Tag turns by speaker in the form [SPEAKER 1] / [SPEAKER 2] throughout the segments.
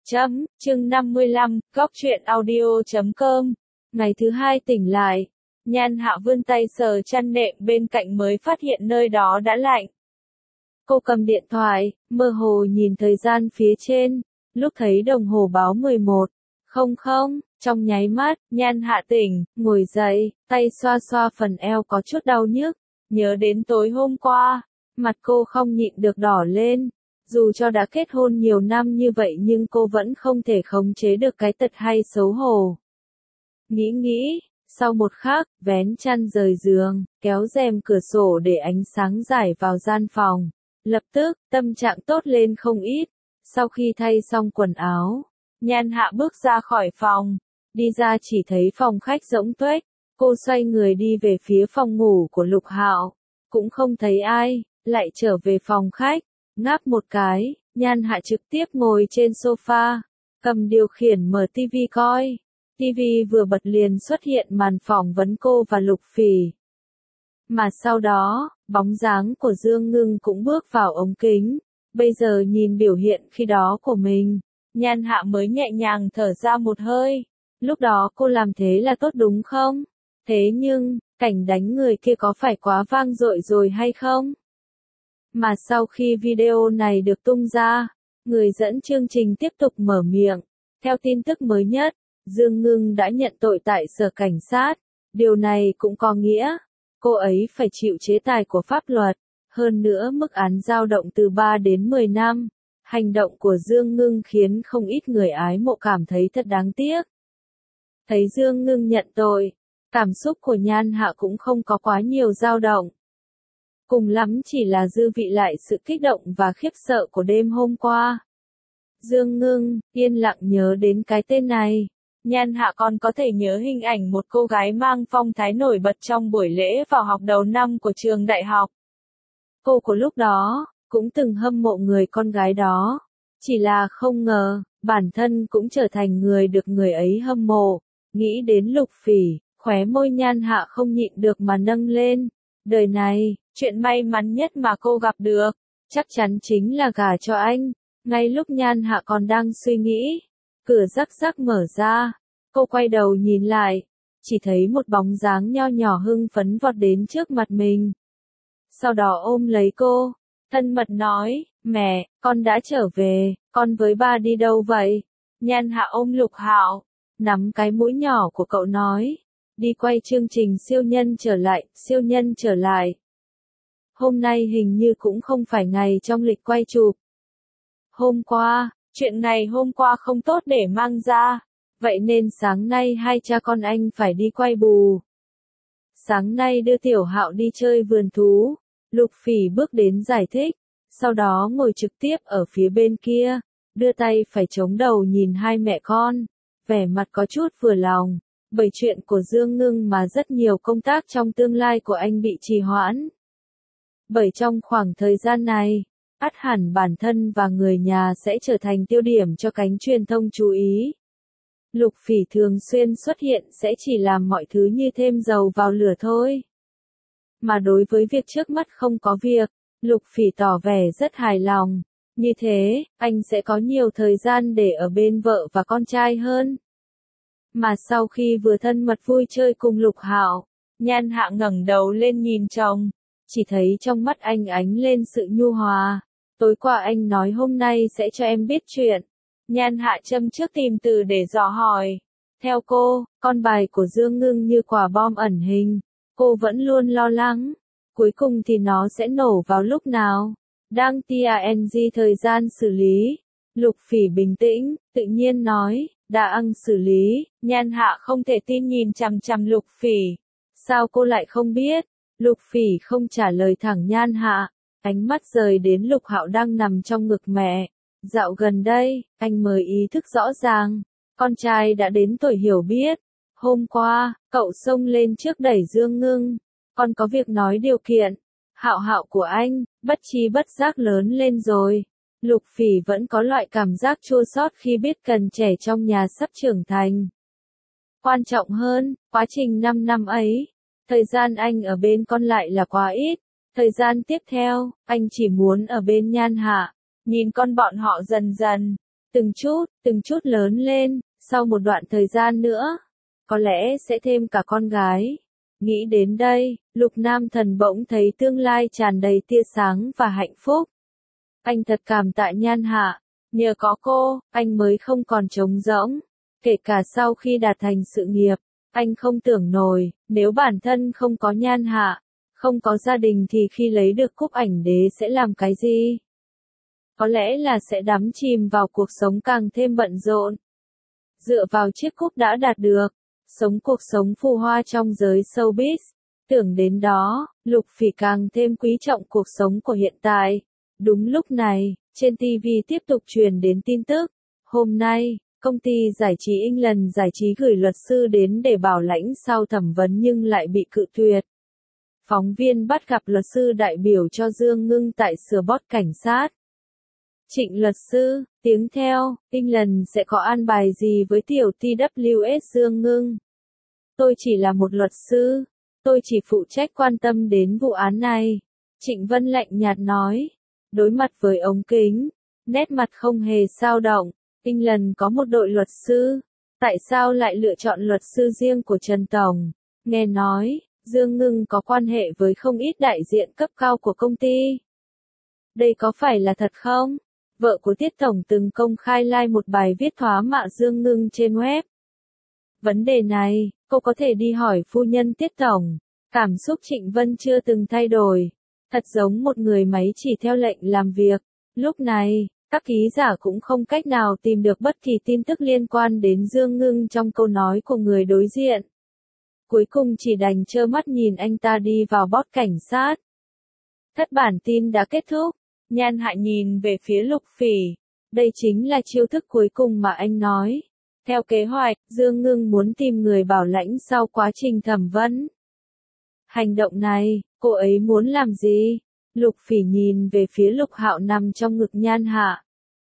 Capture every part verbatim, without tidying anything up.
[SPEAKER 1] Chấm, chương năm mươi lăm, góc truyện audio chấm com. Ngày thứ hai tỉnh lại, Nhan Hạ vươn tay sờ chăn nệm bên cạnh mới phát hiện nơi đó đã lạnh. Cô cầm điện thoại, mơ hồ nhìn thời gian phía trên, lúc thấy đồng hồ báo mười một, không không, trong nháy mắt, Nhan Hạ tỉnh, ngồi dậy, tay xoa xoa phần eo có chút đau nhức, nhớ đến tối hôm qua, mặt cô không nhịn được đỏ lên. Dù cho đã kết hôn nhiều năm như vậy nhưng cô vẫn không thể khống chế được cái tật hay xấu hổ. Nghĩ nghĩ, sau một khắc, vén chăn rời giường, kéo rèm cửa sổ để ánh sáng rải vào gian phòng. Lập tức, tâm trạng tốt lên không ít. Sau khi thay xong quần áo, Nhan Hạ bước ra khỏi phòng. Đi ra chỉ thấy phòng khách rỗng tuếch. Cô xoay người đi về phía phòng ngủ của Lục Hạo. Cũng không thấy ai, lại trở về phòng khách. Ngáp một cái, Nhan Hạ trực tiếp ngồi trên sofa, cầm điều khiển mở tivi coi. Tivi vừa bật liền xuất hiện màn phỏng vấn cô và Lục Phỉ. Mà sau đó, bóng dáng của Dương Ngưng cũng bước vào ống kính. Bây giờ nhìn biểu hiện khi đó của mình, Nhan Hạ mới nhẹ nhàng thở ra một hơi. Lúc đó cô làm thế là tốt đúng không? Thế nhưng, cảnh đánh người kia có phải quá vang dội rồi hay không? Mà sau khi video này được tung ra, người dẫn chương trình tiếp tục mở miệng. Theo tin tức mới nhất, Dương Ngưng đã nhận tội tại sở cảnh sát. Điều này cũng có nghĩa, cô ấy phải chịu chế tài của pháp luật. Hơn nữa mức án dao động từ ba đến mười năm. Hành động của Dương Ngưng khiến không ít người ái mộ cảm thấy thật đáng tiếc. Thấy Dương Ngưng nhận tội, cảm xúc của Nhan Hạ cũng không có quá nhiều dao động. Cùng lắm chỉ là dư vị lại sự kích động và khiếp sợ của đêm hôm qua. Dương Ngưng, yên lặng nhớ đến cái tên này. Nhan Hạ còn có thể nhớ hình ảnh một cô gái mang phong thái nổi bật trong buổi lễ vào học đầu năm của trường đại học. Cô của lúc đó, cũng từng hâm mộ người con gái đó. Chỉ là không ngờ, bản thân cũng trở thành người được người ấy hâm mộ. Nghĩ đến Lục Phỉ, khóe môi Nhan Hạ không nhịn được mà nâng lên. Đời này, chuyện may mắn nhất mà cô gặp được, chắc chắn chính là gả cho anh. Ngay lúc Nhan Hạ còn đang suy nghĩ, cửa rắc rắc mở ra, cô quay đầu nhìn lại, chỉ thấy một bóng dáng nho nhỏ hưng phấn vọt đến trước mặt mình. Sau đó ôm lấy cô, thân mật nói, mẹ, con đã trở về, con với ba đi đâu vậy? Nhan Hạ ôm Lục Hạo, nắm cái mũi nhỏ của cậu nói. Đi quay chương trình siêu nhân trở lại, siêu nhân trở lại. Hôm nay hình như cũng không phải ngày trong lịch quay chụp. Hôm qua, chuyện ngày hôm qua không tốt để mang ra, vậy nên sáng nay hai cha con anh phải đi quay bù. Sáng nay đưa Tiểu Hạo đi chơi vườn thú, Lục Phỉ bước đến giải thích, sau đó ngồi trực tiếp ở phía bên kia, đưa tay phải chống đầu nhìn hai mẹ con, vẻ mặt có chút vừa lòng. Bởi chuyện của Dương Ngưng mà rất nhiều công tác trong tương lai của anh bị trì hoãn. Bởi trong khoảng thời gian này, ắt hẳn bản thân và người nhà sẽ trở thành tiêu điểm cho cánh truyền thông chú ý. Lục Phỉ thường xuyên xuất hiện sẽ chỉ làm mọi thứ như thêm dầu vào lửa thôi. Mà đối với việc trước mắt không có việc, Lục Phỉ tỏ vẻ rất hài lòng. Như thế, anh sẽ có nhiều thời gian để ở bên vợ và con trai hơn. Mà sau khi vừa thân mật vui chơi cùng Lục Hạo, Nhan Hạ ngẩng đầu lên nhìn chồng, chỉ thấy trong mắt anh ánh lên sự nhu hòa. Tối qua anh nói hôm nay sẽ cho em biết chuyện. Nhan Hạ châm trước tìm từ để dò hỏi. Theo cô, con bài của Dương Ngưng như quả bom ẩn hình. Cô vẫn luôn lo lắng. Cuối cùng thì nó sẽ nổ vào lúc nào? Đang tng thời gian xử lý. Lục Phỉ bình tĩnh, tự nhiên nói. Đã ăn xử lý, Nhan Hạ không thể tin nhìn chằm chằm Lục Phỉ. Sao cô lại không biết? Lục Phỉ không trả lời thẳng Nhan Hạ, ánh mắt rời đến Lục Hạo đang nằm trong ngực mẹ. Dạo gần đây, anh mới ý thức rõ ràng, con trai đã đến tuổi hiểu biết. Hôm qua, cậu xông lên trước đẩy Dương Ngưng, còn có việc nói điều kiện. Hạo Hạo của anh, bất tri bất giác lớn lên rồi. Lục Phỉ vẫn có loại cảm giác chua xót khi biết cần trẻ trong nhà sắp trưởng thành. Quan trọng hơn, quá trình năm năm ấy, thời gian anh ở bên con lại là quá ít. Thời gian tiếp theo, anh chỉ muốn ở bên Nhan Hạ, nhìn con bọn họ dần dần từng chút, từng chút lớn lên, sau một đoạn thời gian nữa, có lẽ sẽ thêm cả con gái. Nghĩ đến đây, Lục Nam Thần bỗng thấy tương lai tràn đầy tia sáng và hạnh phúc. Anh thật cảm tạ Nhan Hạ, nhờ có cô, anh mới không còn trống rỗng. Kể cả sau khi đạt thành sự nghiệp, anh không tưởng nổi, nếu bản thân không có Nhan Hạ, không có gia đình thì khi lấy được cúp ảnh đế sẽ làm cái gì? Có lẽ là sẽ đắm chìm vào cuộc sống càng thêm bận rộn. Dựa vào chiếc cúp đã đạt được, sống cuộc sống phù hoa trong giới showbiz. Tưởng đến đó, Lục Phỉ càng thêm quý trọng cuộc sống của hiện tại. Đúng lúc này, trên ti vi tiếp tục truyền đến tin tức. Hôm nay, công ty giải trí England giải trí gửi luật sư đến để bảo lãnh sau thẩm vấn nhưng lại bị cự tuyệt. Phóng viên bắt gặp luật sư đại biểu cho Dương Ngưng tại sửa bot cảnh sát. Trịnh luật sư, tiếng theo, England sẽ có an bài gì với tiểu tê vê ét Dương Ngưng? Tôi chỉ là một luật sư, tôi chỉ phụ trách quan tâm đến vụ án này. Trịnh Vân lạnh nhạt nói, đối mặt với ống kính, nét mặt không hề dao động. England có một đội luật sư, tại sao lại lựa chọn luật sư riêng của Trần Tổng? Nghe nói, Dương Ngưng có quan hệ với không ít đại diện cấp cao của công ty. Đây có phải là thật không? Vợ của Tiết Tổng từng công khai like một bài viết thóa mạ Dương Ngưng trên web. Vấn đề này, cô có thể đi hỏi phu nhân Tiết Tổng. Cảm xúc Trịnh Vân chưa từng thay đổi. Thật giống một người máy chỉ theo lệnh làm việc. Lúc này, các ký giả cũng không cách nào tìm được bất kỳ tin tức liên quan đến Dương Ngưng trong câu nói của người đối diện. Cuối cùng chỉ đành trơ mắt nhìn anh ta đi vào bot cảnh sát. Thất bản tin đã kết thúc. Nhan Hạ nhìn về phía Lục Phỉ. Đây chính là chiêu thức cuối cùng mà anh nói. Theo kế hoạch, Dương Ngưng muốn tìm người bảo lãnh sau quá trình thẩm vấn. Hành động này, cô ấy muốn làm gì? Lục Phỉ nhìn về phía Lục Hạo nằm trong ngực Nhan Hạ.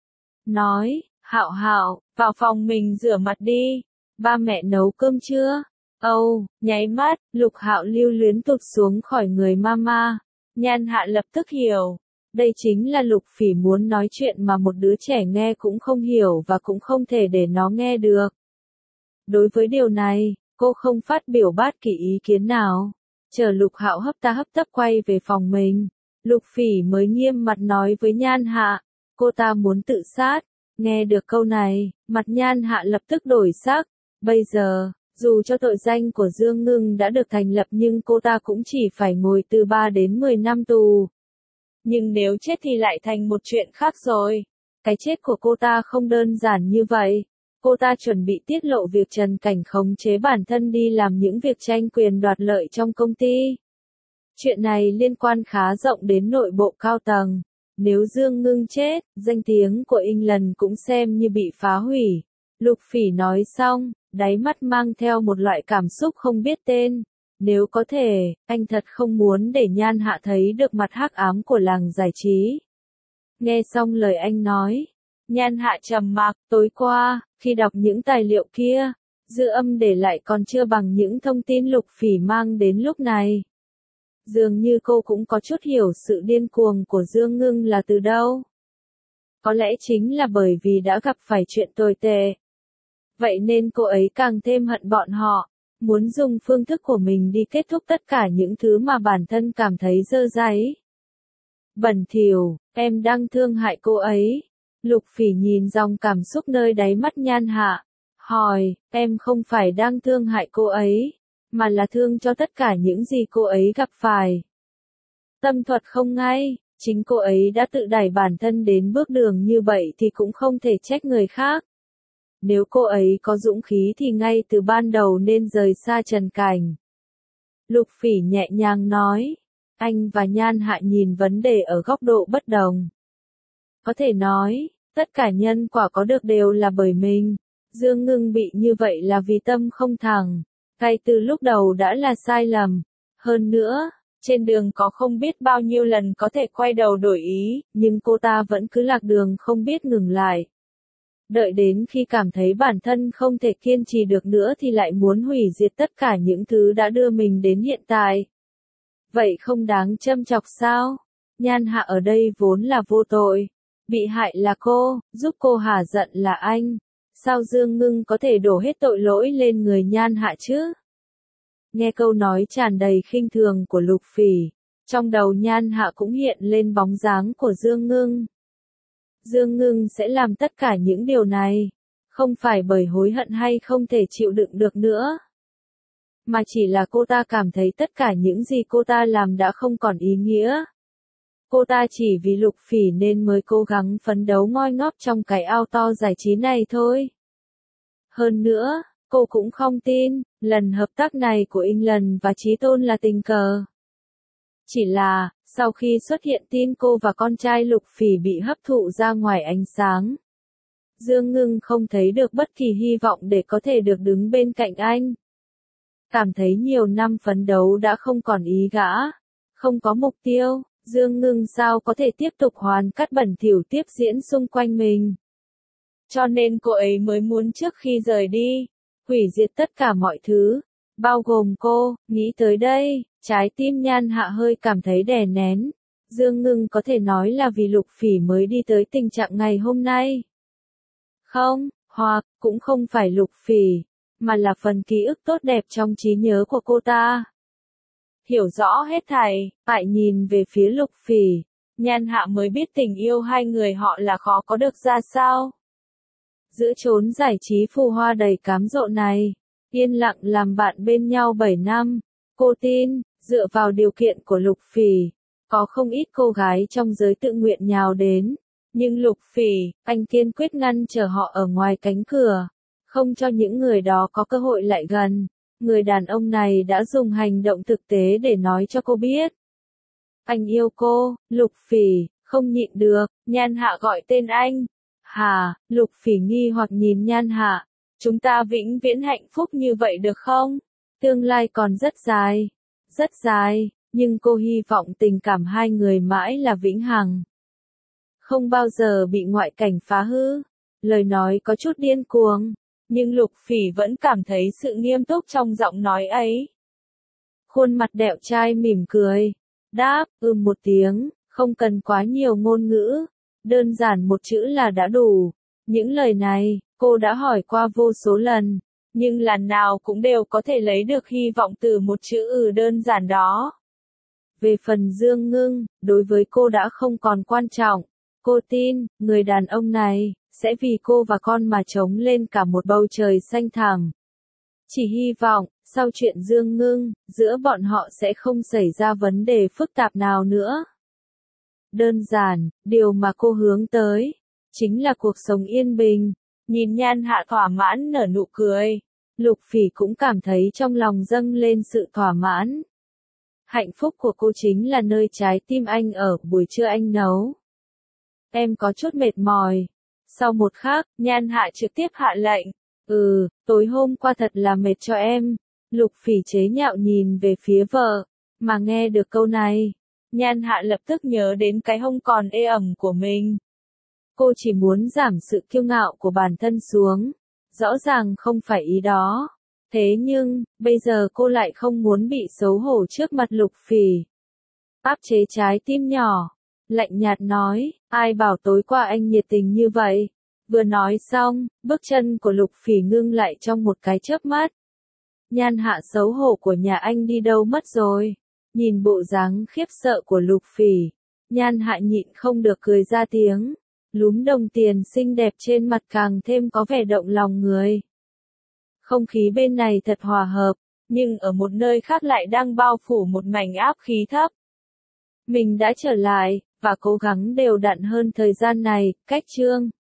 [SPEAKER 1] Nói, Hạo Hạo, vào phòng mình rửa mặt đi. Ba mẹ nấu cơm chưa? Âu, oh, nháy mắt, Lục Hạo lưu luyến tụt xuống khỏi người mama. Nhan Hạ lập tức hiểu. Đây chính là Lục Phỉ muốn nói chuyện mà một đứa trẻ nghe cũng không hiểu và cũng không thể để nó nghe được. Đối với điều này, cô không phát biểu bất kỳ ý kiến nào. Chờ Lục Hạo hấp ta hấp tấp quay về phòng mình, Lục Phỉ mới nghiêm mặt nói với Nhan Hạ, cô ta muốn tự sát. Nghe được câu này, mặt Nhan Hạ lập tức đổi sắc. Bây giờ, dù cho tội danh của Dương Ngưng đã được thành lập nhưng cô ta cũng chỉ phải ngồi từ ba đến mười năm tù. Nhưng nếu chết thì lại thành một chuyện khác rồi. Cái chết của cô ta không đơn giản như vậy. Cô ta chuẩn bị tiết lộ việc Trần Cảnh khống chế bản thân đi làm những việc tranh quyền đoạt lợi trong công ty. Chuyện này liên quan khá rộng đến nội bộ cao tầng. Nếu Dương Ngưng chết, danh tiếng của England cũng xem như bị phá hủy. Lục Phỉ nói xong, đáy mắt mang theo một loại cảm xúc không biết tên. Nếu có thể, anh thật không muốn để Nhan Hạ thấy được mặt hắc ám của làng giải trí. Nghe xong lời anh nói, Nhan Hạ trầm mặc. Tối qua, khi đọc những tài liệu kia, dư âm để lại còn chưa bằng những thông tin Lục Phỉ mang đến lúc này. Dường như cô cũng có chút hiểu sự điên cuồng của Dương Ngưng là từ đâu. Có lẽ chính là bởi vì đã gặp phải chuyện tồi tệ. Vậy nên cô ấy càng thêm hận bọn họ. Muốn dùng phương thức của mình đi kết thúc tất cả những thứ mà bản thân cảm thấy dơ dáy. Bẩn thỉu, em đang thương hại cô ấy. Lục Phỉ nhìn dòng cảm xúc nơi đáy mắt Nhan Hạ. Hỏi, em không phải đang thương hại cô ấy, mà là thương cho tất cả những gì cô ấy gặp phải. Tâm thuật không ngay, chính cô ấy đã tự đẩy bản thân đến bước đường như vậy thì cũng không thể trách người khác. Nếu cô ấy có dũng khí thì ngay từ ban đầu nên rời xa Trần Cảnh. Lục Phỉ nhẹ nhàng nói. Anh và Nhan Hạ nhìn vấn đề ở góc độ bất đồng. Có thể nói, tất cả nhân quả có được đều là bởi mình. Dương Ngưng bị như vậy là vì tâm không thẳng. Ngay từ lúc đầu đã là sai lầm. Hơn nữa, trên đường có không biết bao nhiêu lần có thể quay đầu đổi ý, nhưng cô ta vẫn cứ lạc đường không biết ngừng lại. Đợi đến khi cảm thấy bản thân không thể kiên trì được nữa thì lại muốn hủy diệt tất cả những thứ đã đưa mình đến hiện tại. Vậy không đáng châm chọc sao? Nhan Hạ ở đây vốn là vô tội. Bị hại là cô, giúp cô hả giận là anh. Sao Dương Ngưng có thể đổ hết tội lỗi lên người Nhan Hạ chứ? Nghe câu nói tràn đầy khinh thường của Lục Phỉ, trong đầu Nhan Hạ cũng hiện lên bóng dáng của Dương Ngưng. Dương Ngưng sẽ làm tất cả những điều này, không phải bởi hối hận hay không thể chịu đựng được nữa, mà chỉ là cô ta cảm thấy tất cả những gì cô ta làm đã không còn ý nghĩa. Cô ta chỉ vì Lục Phỉ nên mới cố gắng phấn đấu ngoi ngóp trong cái ao to giải trí này thôi. Hơn nữa, cô cũng không tin, lần hợp tác này của England và Chí Tôn là tình cờ. Chỉ là, sau khi xuất hiện tin cô và con trai Lục Phỉ bị hấp thụ ra ngoài ánh sáng, Dương Ngưng không thấy được bất kỳ hy vọng để có thể được đứng bên cạnh anh. Cảm thấy nhiều năm phấn đấu đã không còn ý gã, không có mục tiêu, Dương Ngưng sao có thể tiếp tục hoàn cắt bẩn thỉu tiếp diễn xung quanh mình. Cho nên cô ấy mới muốn trước khi rời đi, hủy diệt tất cả mọi thứ, bao gồm cô. Nghĩ tới đây, trái tim Nhan Hạ hơi cảm thấy đè nén. Dương Ngưng có thể nói là vì Lục Phỉ mới đi tới tình trạng ngày hôm nay. Không, hoặc, cũng không phải Lục Phỉ, mà là phần ký ức tốt đẹp trong trí nhớ của cô ta. Hiểu rõ hết thảy, lại nhìn về phía Lục Phỉ, Nhan Hạ mới biết tình yêu hai người họ là khó có được ra sao. Giữa chốn giải trí phù hoa đầy cám dỗ này, yên lặng làm bạn bên nhau bảy năm, cô tin, dựa vào điều kiện của Lục Phỉ, có không ít cô gái trong giới tự nguyện nhào đến, nhưng Lục Phỉ, anh kiên quyết ngăn trở họ ở ngoài cánh cửa, không cho những người đó có cơ hội lại gần. Người đàn ông này đã dùng hành động thực tế để nói cho cô biết. Anh yêu cô. Lục Phỉ, không nhịn được, Nhan Hạ gọi tên anh. Hà, Lục Phỉ nghi hoặc nhìn Nhan Hạ. Chúng ta vĩnh viễn hạnh phúc như vậy được không? Tương lai còn rất dài, rất dài, nhưng cô hy vọng tình cảm hai người mãi là vĩnh hằng. Không bao giờ bị ngoại cảnh phá hư. Lời nói có chút điên cuồng, nhưng Lục Phỉ vẫn cảm thấy sự nghiêm túc trong giọng nói ấy. Khuôn mặt đẹo trai mỉm cười, đáp, ừm một tiếng, không cần quá nhiều ngôn ngữ, đơn giản một chữ là đã đủ. Những lời này, cô đã hỏi qua vô số lần, nhưng lần nào cũng đều có thể lấy được hy vọng từ một chữ ừ đơn giản đó. Về phần Dương Ngưng, đối với cô đã không còn quan trọng. Cô tin, người đàn ông này sẽ vì cô và con mà trống lên cả một bầu trời xanh thẳm. Chỉ hy vọng, sau chuyện Dương Ngưng, giữa bọn họ sẽ không xảy ra vấn đề phức tạp nào nữa. Đơn giản, điều mà cô hướng tới, chính là cuộc sống yên bình. Nhìn Nhan Hạ thỏa mãn nở nụ cười, Lục Phỉ cũng cảm thấy trong lòng dâng lên sự thỏa mãn. Hạnh phúc của cô chính là nơi trái tim anh ở. Buổi trưa anh nấu. Em có chút mệt mỏi. Sau một khắc, Nhan Hạ trực tiếp hạ lệnh. Ừ, tối hôm qua thật là mệt cho em. Lục Phỉ chế nhạo nhìn về phía vợ, mà nghe được câu này, Nhan Hạ lập tức nhớ đến cái hông còn ê ẩm của mình. Cô chỉ muốn giảm sự kiêu ngạo của bản thân xuống. Rõ ràng không phải ý đó. Thế nhưng, bây giờ cô lại không muốn bị xấu hổ trước mặt Lục Phỉ. Áp chế trái tim nhỏ, lạnh nhạt nói, ai bảo tối qua anh nhiệt tình như vậy. Vừa nói xong, bước chân của Lục Phỉ ngưng lại trong một cái chớp mắt. Nhan Hạ xấu hổ của nhà anh đi đâu mất rồi? Nhìn bộ dáng khiếp sợ của Lục Phỉ, Nhan Hạ nhịn không được cười ra tiếng. Lúm đồng tiền xinh đẹp trên mặt càng thêm có vẻ động lòng người. Không khí bên này thật hòa hợp, nhưng ở một nơi khác lại đang bao phủ một mảnh áp khí thấp. Mình đã trở lại, và cố gắng đều đặn hơn thời gian này. Cách chương